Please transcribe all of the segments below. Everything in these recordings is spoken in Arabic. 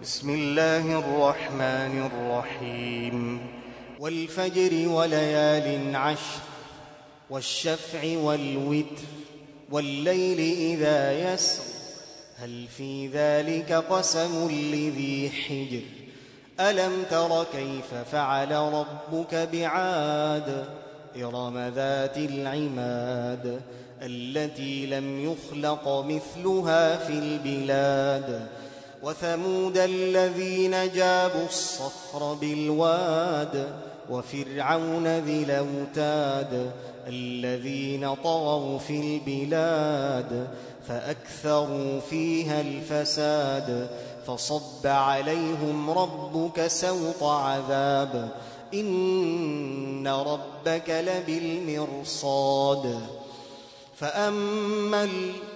بسم الله الرحمن الرحيم والفجر وليال عشر والشفع والوتر والليل إذا يسر هل في ذلك قسم لذي حجر ألم تر كيف فعل ربك بعاد إرم ذات العماد التي لم يخلق مثلها في البلاد وثمود الذين جابوا الصخر بالواد وفرعون ذي الأوتاد الذين طغوا في البلاد فأكثروا فيها الفساد فصب عليهم ربك سوط عذاب إن ربك لبالمرصاد فأما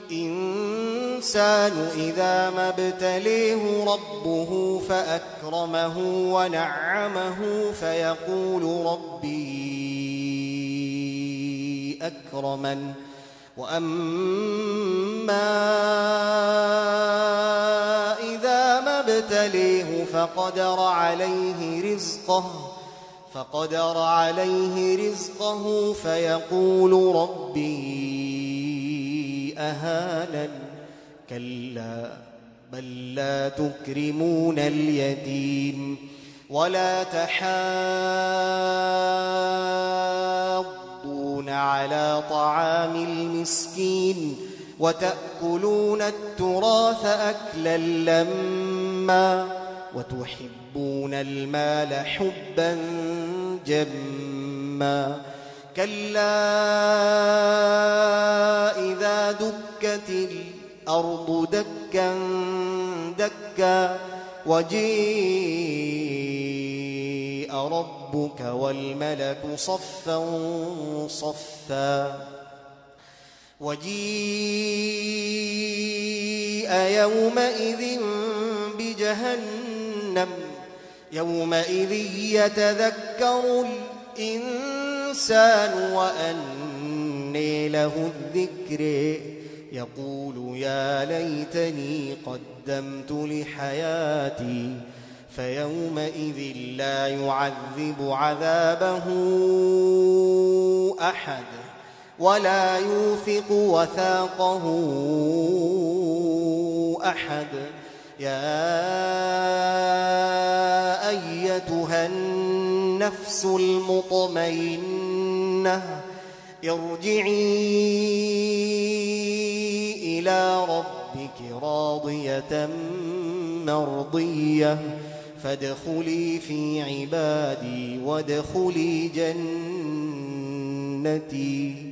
الإنسان إذا ما ابتليه ربه فأكرمه ونعمه فيقول ربي أكرمن وأما إذا ما ابتليه فقدر عليه رزقه فيقول ربي أهانن كلا بل لا تكرمون اليتيم ولا تحاضون على طعام المسكين وتأكلون التراث أكلا لما وتحبون المال حبا جما كلا إذا دكت الأرض دكا دكا وجيء ربك والملك صفا صفا وجيء يومئذ بجهنم يومئذ يتذكر الإنسان وأنى له الذكر يقول يا ليتني قدمت لحياتي فيومئذ لا يعذب عذابه أحد ولا يوثق وثاقه أحد يا أيتها النفس المطمئنة ارجعي إلى ربك راضية مرضية فادخلي في عبادي وادخلي جنتي.